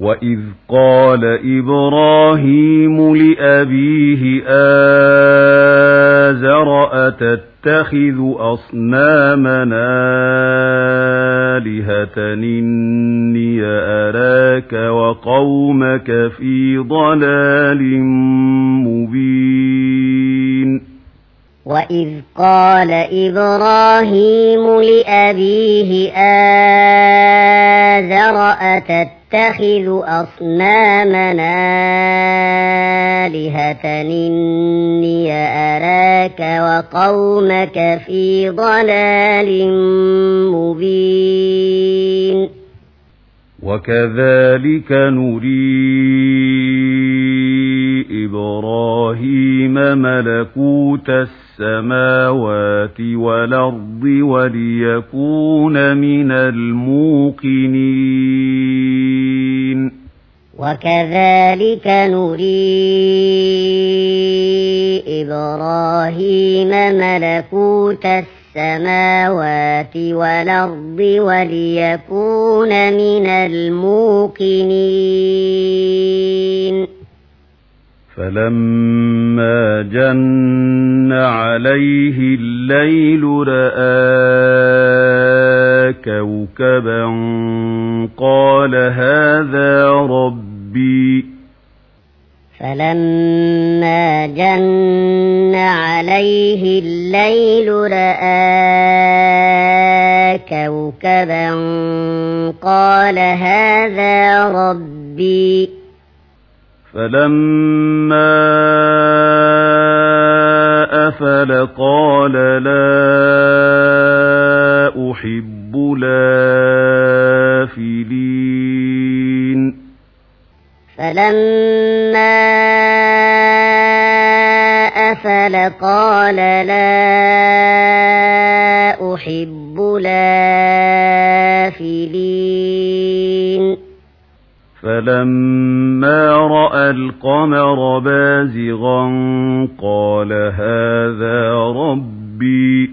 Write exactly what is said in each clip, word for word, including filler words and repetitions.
وإذ قال إبراهيم لأبيه آزر أتتخذ أصنامنا آلهة إني أراك وقومك في ضلال مبين وإذ قال إبراهيم لأبيه آزر أتتخذ أصنامنا آلهة إني أراك وقومك في ضلال مبين وكذلك نري إبراهيم ملكوت السماوات والأرض وليكون من الموقنين وكذلك نري إبراهيم ملكوت السماوات والأرض وليكون من الموقنين فلما جن عليه الليل رأى كوكبا قال هذا ربي فلما جن عليه الليل رأى كوكبا قال هذا ربي فلما أفل قال لا أحب الآفلين فلما أفل قال لا أحب الآفلين فلما رأى القمر بازغا قال هذا ربي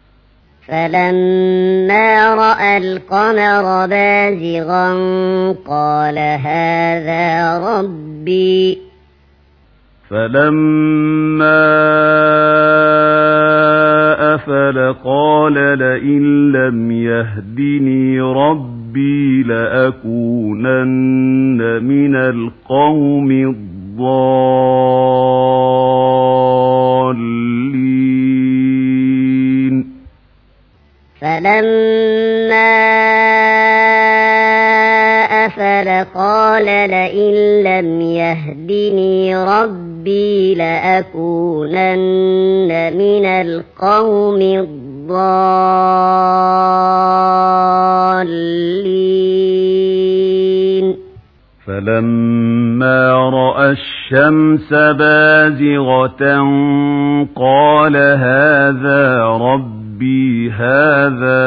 فلما رأى القمر بازغا قال هذا ربي فلما أفل قال لئن لم يهدني ربي لأكونن من القوم الضالين فلما أفل قال لئن لم يهدني ربي لأكونن من القوم الضالين فلما رأى الشمس بازغة قال هذا ربي هذا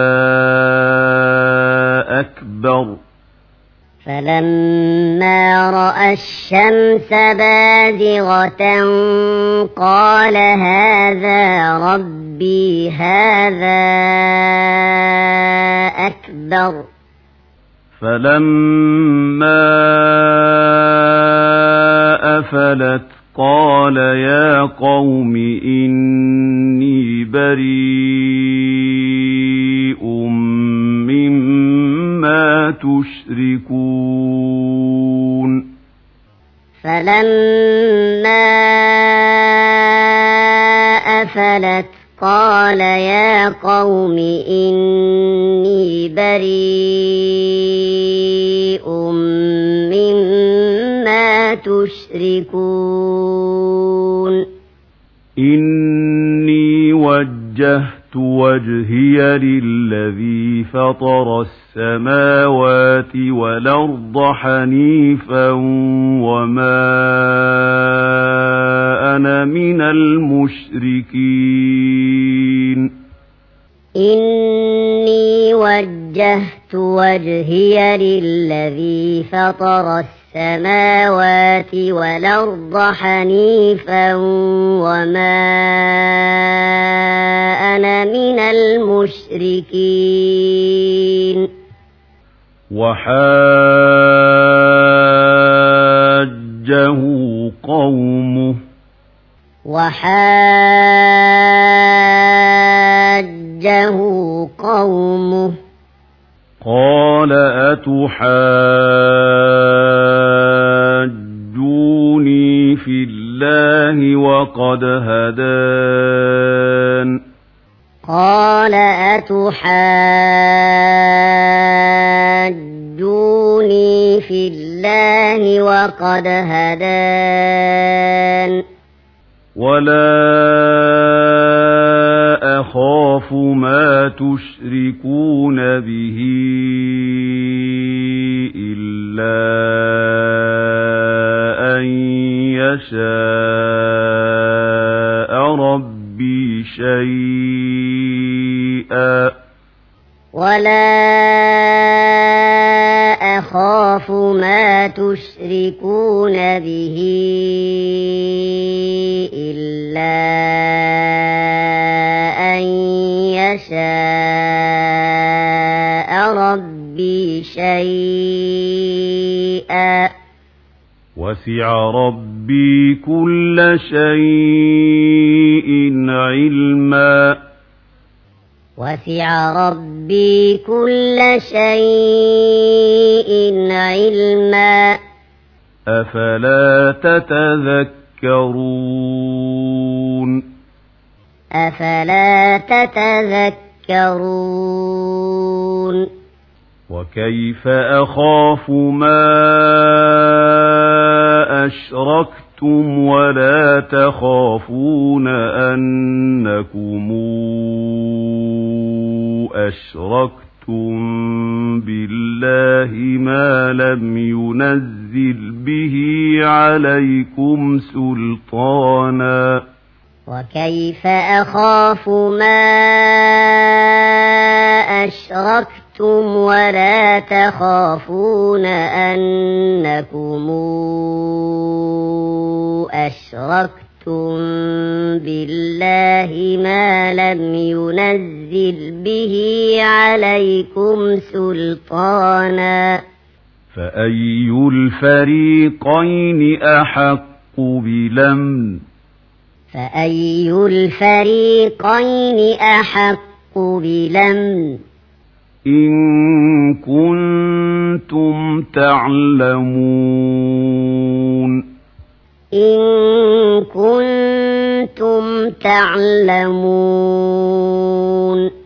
أكبر فلما رأى الشمس بازغة قال هذا ربي هذا أكبر فلما أفلت قال يا قوم إني بريء مما تشركون فلما أفلت قال يا قوم إني بريء مما تشركون إني وجهت وجهي للذي فطر السماوات والأرض حنيفا وما أنا من المشركين إني وجهت وجهي للذي فطر السماوات والأرض حنيفا وما أنا من المشركين وحاجه قومه وحاجه قومه قال أتحاجوني في الله وقد هدان قال أتحاجوني في الله وقد هدان ولا أخاف ما تشركون به إلا أن يشاء ربي شيئا ولا أخاف ما تشركون به إلا أن يشاء ربي شيئا وسع ربي كل شيء علما وسع ربي كل شيء علما أفلا تتذكرون أفلا تتذكرون وكيف أخاف ما أشركتم ولا تخافون أنكم أشركتم بالله ما لم ينزل به عليكم سلطانا وكيف أخاف ما أشركتم ولا تخافون أنكم أشركتم بالله ما لم ينزل به عليكم سلطانا فأي الفريقين أحق بالأمن فأي الفريقين أحق بالأمن إن كنتم تعلمون إن كنتم تعلمون